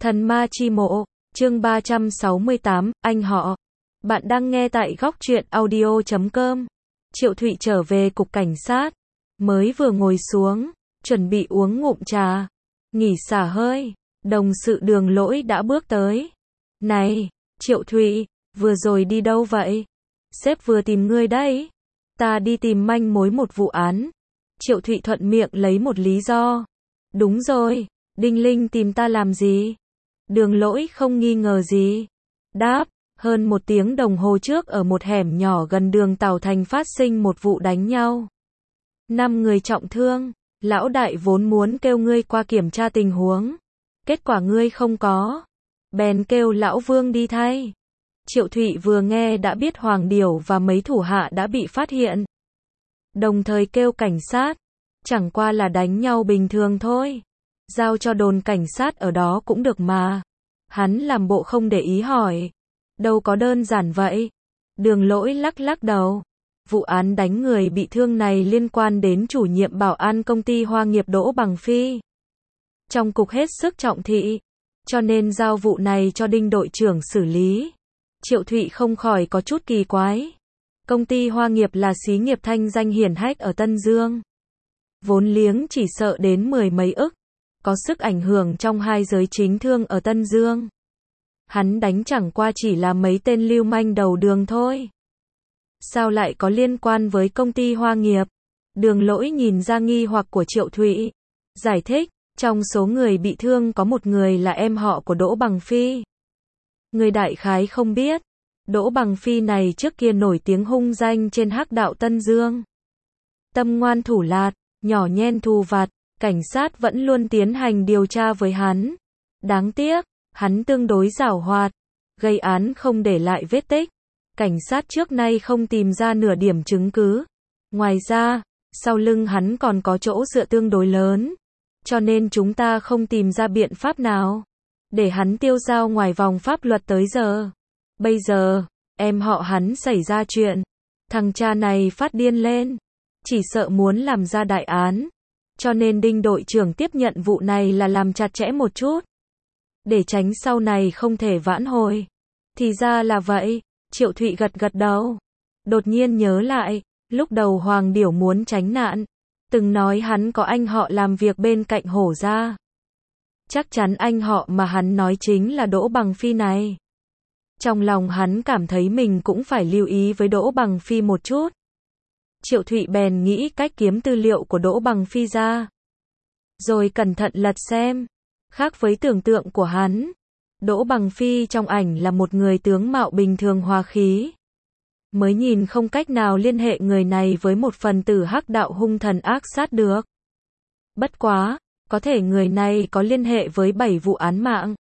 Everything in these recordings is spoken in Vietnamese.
Thần ma chi mộ, chương 368, anh họ. Bạn đang nghe tại góc truyện audio.com. Triệu Thụy trở về cục cảnh sát. Mới vừa ngồi xuống, chuẩn bị uống ngụm trà. Nghỉ xả hơi. Đồng sự Đường Lỗi đã bước tới. Này, Triệu Thụy, vừa rồi đi đâu vậy? Sếp vừa tìm ngươi đấy. Ta đi tìm manh mối một vụ án. Triệu Thụy thuận miệng lấy một lý do. Đúng rồi, Đinh Linh tìm ta làm gì? Đường Lỗi không nghi ngờ gì. Đáp, hơn 1 tiếng đồng hồ trước ở một hẻm nhỏ gần đường Tàu Thành phát sinh một vụ đánh nhau. 5 người trọng thương, lão đại vốn muốn kêu ngươi qua kiểm tra tình huống. Kết quả ngươi không có. Bèn kêu lão Vương đi thay. Triệu Thụy vừa nghe đã biết Hoàng Điểu và mấy thủ hạ đã bị phát hiện. Đồng thời kêu cảnh sát. Chẳng qua là đánh nhau bình thường thôi. Giao cho đồn cảnh sát ở đó cũng được mà. Hắn làm bộ không để ý hỏi. Đâu có đơn giản vậy. Đường Lỗi lắc lắc đầu. Vụ án đánh người bị thương này liên quan đến chủ nhiệm bảo an công ty Hoa Nghiệp Đỗ Bằng Phi. Trong cục hết sức trọng thị. Cho nên giao vụ này cho Đinh đội trưởng xử lý. Triệu Thụy không khỏi có chút kỳ quái. Công ty Hoa Nghiệp là xí nghiệp thanh danh hiển hách ở Tân Dương. Vốn liếng chỉ sợ đến 10 mấy ức. Có sức ảnh hưởng trong hai giới chính thương ở Tân Dương. Hắn đánh chẳng qua chỉ là mấy tên lưu manh đầu đường thôi. Sao lại có liên quan với công ty Hoa Nghiệp? Đường Lỗi nhìn ra nghi hoặc của Triệu Thụy. Giải thích, trong số người bị thương có một người là em họ của Đỗ Bằng Phi. Người đại khái không biết. Đỗ Bằng Phi này trước kia nổi tiếng hung danh trên hắc đạo Tân Dương. Tâm ngoan thủ lạt, nhỏ nhen thù vặt. Cảnh sát vẫn luôn tiến hành điều tra với hắn. Đáng tiếc, hắn tương đối giảo hoạt, gây án không để lại vết tích. Cảnh sát trước nay không tìm ra nửa điểm chứng cứ. Ngoài ra, sau lưng hắn còn có chỗ dựa tương đối lớn. Cho nên chúng ta không tìm ra biện pháp nào để hắn tiêu dao ngoài vòng pháp luật tới giờ. Bây giờ, em họ hắn xảy ra chuyện. Thằng cha này phát điên lên. Chỉ sợ muốn làm ra đại án. Cho nên Đinh đội trưởng tiếp nhận vụ này là làm chặt chẽ một chút. Để tránh sau này không thể vãn hồi. Thì ra là vậy, Triệu Thụy gật gật đầu. Đột nhiên nhớ lại, lúc đầu Hoàng Điểu muốn tránh nạn. Từng nói hắn có anh họ làm việc bên cạnh Hổ gia. Chắc chắn anh họ mà hắn nói chính là Đỗ Bằng Phi này. Trong lòng hắn cảm thấy mình cũng phải lưu ý với Đỗ Bằng Phi một chút. Triệu Thụy bèn nghĩ cách kiếm tư liệu của Đỗ Bằng Phi ra. Rồi cẩn thận lật xem. Khác với tưởng tượng của hắn. Đỗ Bằng Phi trong ảnh là một người tướng mạo bình thường hòa khí. Mới nhìn không cách nào liên hệ người này với một phần tử hắc đạo hung thần ác sát được. Bất quá, có thể người này có liên hệ với 7 vụ án mạng.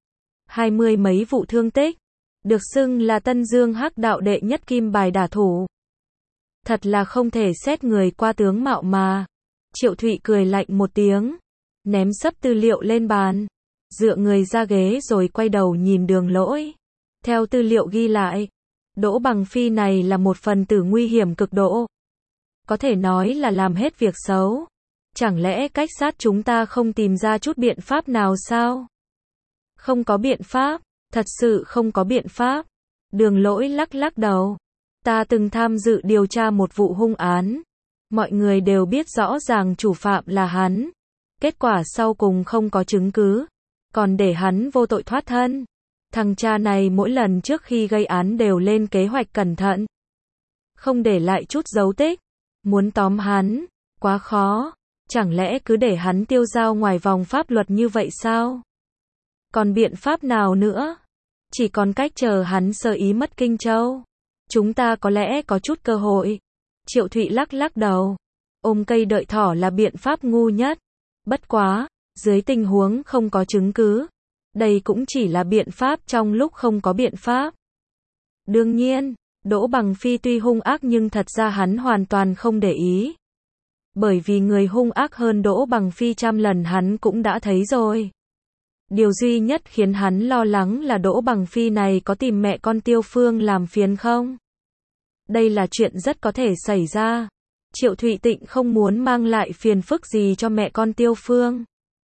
20 mấy vụ thương tích. Được xưng là Tân Dương hắc đạo đệ nhất kim bài đả thủ. Thật là không thể xét người qua tướng mạo mà. Triệu Thụy cười lạnh một tiếng. Ném sấp tư liệu lên bàn. Dựa người ra ghế rồi quay đầu nhìn Đường Lỗi. Theo tư liệu ghi lại. Đỗ Bằng Phi này là một phần tử nguy hiểm cực độ. Có thể nói là làm hết việc xấu. Chẳng lẽ cách sát chúng ta không tìm ra chút biện pháp nào sao? Không có biện pháp. Thật sự không có biện pháp. Đường Lỗi lắc lắc đầu. Ta từng tham dự điều tra một vụ hung án. Mọi người đều biết rõ ràng chủ phạm là hắn. Kết quả sau cùng không có chứng cứ. Còn để hắn vô tội thoát thân. Thằng cha này mỗi lần trước khi gây án đều lên kế hoạch cẩn thận. Không để lại chút dấu tích. Muốn tóm hắn, quá khó. Chẳng lẽ cứ để hắn tiêu dao ngoài vòng pháp luật như vậy sao? Còn biện pháp nào nữa? Chỉ còn cách chờ hắn sơ ý mất Kinh Châu. Chúng ta có lẽ có chút cơ hội. Triệu Thụy lắc lắc đầu. Ôm cây đợi thỏ là biện pháp ngu nhất. Bất quá, dưới tình huống không có chứng cứ. Đây cũng chỉ là biện pháp trong lúc không có biện pháp. Đương nhiên, Đỗ Bằng Phi tuy hung ác nhưng thật ra hắn hoàn toàn không để ý. Bởi vì người hung ác hơn Đỗ Bằng Phi trăm lần hắn cũng đã thấy rồi. Điều duy nhất khiến hắn lo lắng là Đỗ Bằng Phi này có tìm mẹ con Tiêu Phương làm phiền không? Đây là chuyện rất có thể xảy ra. Triệu Thụy Tịnh không muốn mang lại phiền phức gì cho mẹ con Tiêu Phương.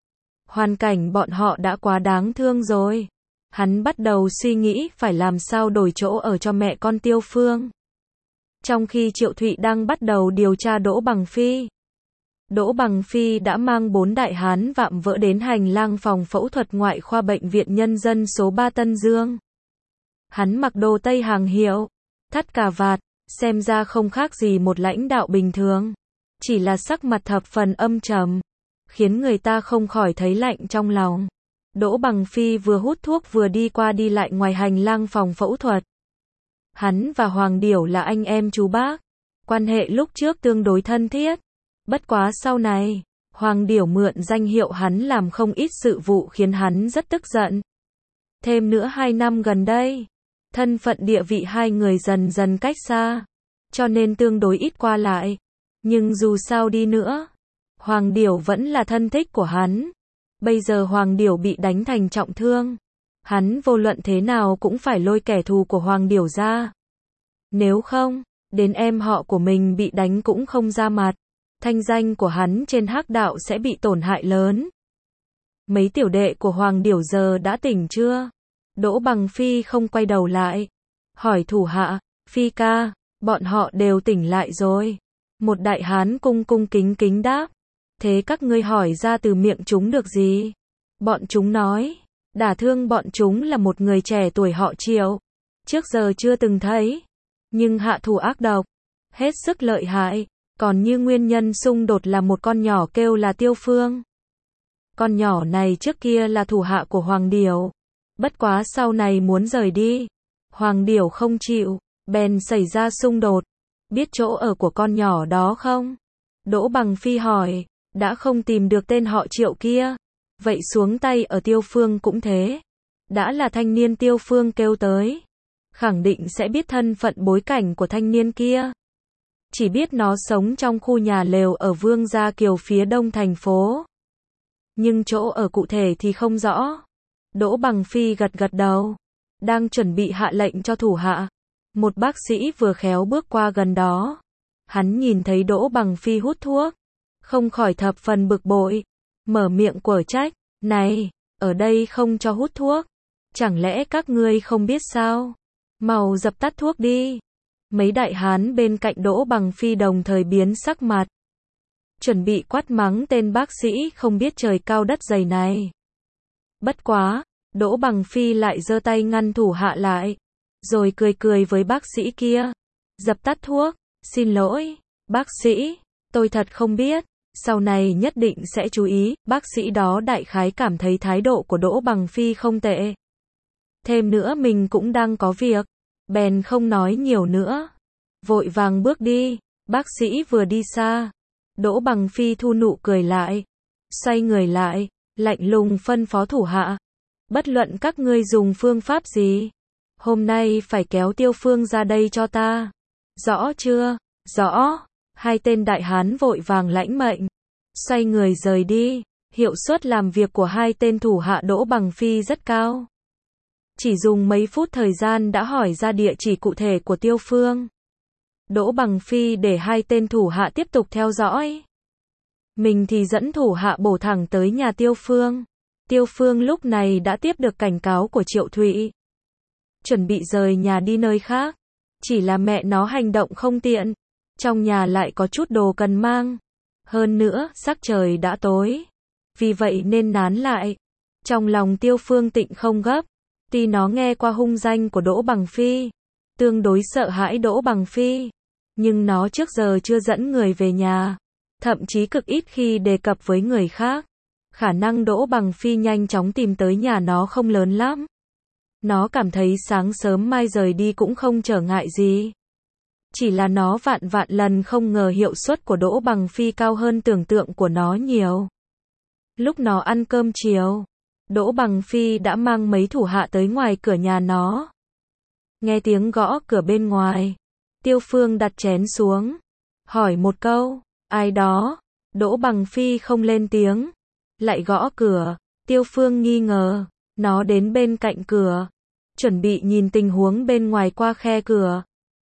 Hoàn cảnh bọn họ đã quá đáng thương rồi. Hắn bắt đầu suy nghĩ phải làm sao đổi chỗ ở cho mẹ con Tiêu Phương. Trong khi Triệu Thụy đang bắt đầu điều tra Đỗ Bằng Phi, Đỗ Bằng Phi đã mang 4 đại hán vạm vỡ đến hành lang phòng phẫu thuật ngoại khoa Bệnh viện Nhân dân số 3 Tân Dương. Hắn mặc đồ tây hàng hiệu, thắt cà vạt, xem ra không khác gì một lãnh đạo bình thường. Chỉ là sắc mặt thập phần âm trầm, khiến người ta không khỏi thấy lạnh trong lòng. Đỗ Bằng Phi vừa hút thuốc vừa đi qua đi lại ngoài hành lang phòng phẫu thuật. Hắn và Hoàng Điểu là anh em chú bác, quan hệ lúc trước tương đối thân thiết. Bất quá sau này, Hoàng Điểu mượn danh hiệu hắn làm không ít sự vụ khiến hắn rất tức giận. Thêm nữa 2 năm gần đây, thân phận địa vị hai người dần dần cách xa, cho nên tương đối ít qua lại. Nhưng dù sao đi nữa, Hoàng Điểu vẫn là thân thích của hắn. Bây giờ Hoàng Điểu bị đánh thành trọng thương, hắn vô luận thế nào cũng phải lôi kẻ thù của Hoàng Điểu ra. Nếu không, đến em họ của mình bị đánh cũng không ra mặt, thanh danh của hắn trên hắc đạo sẽ bị tổn hại lớn. Mấy tiểu đệ của Hoàng Điểu giờ đã tỉnh chưa? Đỗ Bằng Phi không quay đầu lại, hỏi thủ hạ, Phi ca, bọn họ đều tỉnh lại rồi. Một đại hán cung cung kính kính đáp, thế các ngươi hỏi ra từ miệng chúng được gì? Bọn chúng nói, đả thương bọn chúng là một người trẻ tuổi họ Triệu, trước giờ chưa từng thấy, nhưng hạ thủ ác độc, hết sức lợi hại, còn như nguyên nhân xung đột là một con nhỏ kêu là Tiêu Phương. Con nhỏ này trước kia là thủ hạ của Hoàng Điểu, bất quá sau này muốn rời đi, Hoàng Điểu không chịu, bèn xảy ra xung đột. Biết chỗ ở của con nhỏ đó không? Đỗ Bằng Phi hỏi, đã không tìm được tên họ Triệu kia, vậy xuống tay ở Tiêu Phương cũng thế. Đã là thanh niên Tiêu Phương kêu tới, khẳng định sẽ biết thân phận bối cảnh của thanh niên kia. Chỉ biết nó sống trong khu nhà lều ở Vương Gia Kiều phía đông thành phố. Nhưng chỗ ở cụ thể thì không rõ. Đỗ Bằng Phi gật gật đầu, đang chuẩn bị hạ lệnh cho thủ hạ. Một bác sĩ vừa khéo bước qua gần đó. Hắn nhìn thấy Đỗ Bằng Phi hút thuốc, không khỏi thập phần bực bội, mở miệng quở trách, này, ở đây không cho hút thuốc, chẳng lẽ các ngươi không biết sao? Mau dập tắt thuốc đi. Mấy đại hán bên cạnh Đỗ Bằng Phi đồng thời biến sắc mặt, chuẩn bị quát mắng tên bác sĩ không biết trời cao đất dày này. Bất quá, Đỗ Bằng Phi lại giơ tay ngăn thủ hạ lại, rồi cười cười với bác sĩ kia. Dập tắt thuốc, xin lỗi, bác sĩ, tôi thật không biết, sau này nhất định sẽ chú ý. Bác sĩ đó đại khái cảm thấy thái độ của Đỗ Bằng Phi không tệ. Thêm nữa mình cũng đang có việc, bèn không nói nhiều nữa, vội vàng bước đi. Bác sĩ vừa đi xa, Đỗ Bằng Phi thu nụ cười lại, xoay người lại, lạnh lùng phân phó thủ hạ. Bất luận các ngươi dùng phương pháp gì, hôm nay phải kéo Tiêu Phương ra đây cho ta. Rõ chưa? Rõ. Hai tên đại hán vội vàng lãnh mệnh, xoay người rời đi. Hiệu suất làm việc của hai tên thủ hạ Đỗ Bằng Phi rất cao. Chỉ dùng mấy phút thời gian đã hỏi ra địa chỉ cụ thể của Tiêu Phương. Đỗ Bằng Phi để hai tên thủ hạ tiếp tục theo dõi. Mình thì dẫn thủ hạ bổ thẳng tới nhà Tiêu Phương. Tiêu Phương lúc này đã tiếp được cảnh cáo của Triệu Thụy, chuẩn bị rời nhà đi nơi khác. Chỉ là mẹ nó hành động không tiện, trong nhà lại có chút đồ cần mang. Hơn nữa, sắc trời đã tối, vì vậy nên nán lại. Trong lòng Tiêu Phương Tịnh không gấp, tuy nó nghe qua hung danh của Đỗ Bằng Phi, tương đối sợ hãi Đỗ Bằng Phi, nhưng nó trước giờ chưa dẫn người về nhà, thậm chí cực ít khi đề cập với người khác. Khả năng Đỗ Bằng Phi nhanh chóng tìm tới nhà nó không lớn lắm. Nó cảm thấy sáng sớm mai rời đi cũng không trở ngại gì. Chỉ là nó vạn vạn lần không ngờ hiệu suất của Đỗ Bằng Phi cao hơn tưởng tượng của nó nhiều. Lúc nó ăn cơm chiều, Đỗ Bằng Phi đã mang mấy thủ hạ tới ngoài cửa nhà nó. Nghe tiếng gõ cửa bên ngoài, Tiêu Phương đặt chén xuống, hỏi một câu, ai đó? Đỗ Bằng Phi không lên tiếng, lại gõ cửa. Tiêu Phương nghi ngờ, nó đến bên cạnh cửa, chuẩn bị nhìn tình huống bên ngoài qua khe cửa.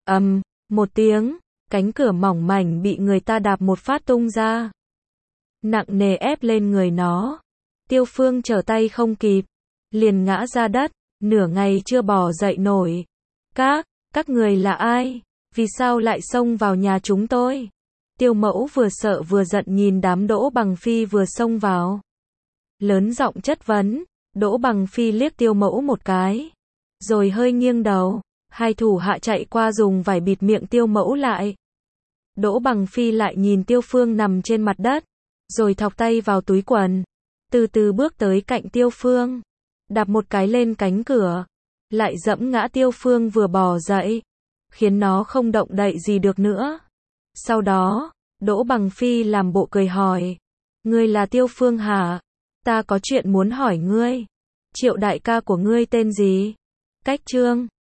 Một tiếng, cánh cửa mỏng mảnh bị người ta đạp một phát tung ra, nặng nề ép lên người nó. Tiêu Phương trở tay không kịp, liền ngã ra đất, nửa ngày chưa bò dậy nổi. Các người là ai? Vì sao lại xông vào nhà chúng tôi? Tiêu Mẫu vừa sợ vừa giận nhìn đám Đỗ Bằng Phi vừa xông vào. Lớn giọng chất vấn, Đỗ Bằng Phi liếc Tiêu Mẫu một cái, rồi hơi nghiêng đầu, hai thủ hạ chạy qua dùng vải bịt miệng Tiêu Mẫu lại. Đỗ Bằng Phi lại nhìn Tiêu Phương nằm trên mặt đất, rồi thọc tay vào túi quần, từ từ bước tới cạnh Tiêu Phương, đạp một cái lên cánh cửa, lại dẫm ngã Tiêu Phương vừa bò dậy, khiến nó không động đậy gì được nữa. Sau đó, Đỗ Bằng Phi làm bộ cười hỏi, ngươi là Tiêu Phương hả? Ta có chuyện muốn hỏi ngươi. Triệu đại ca của ngươi tên gì? Cách Trương.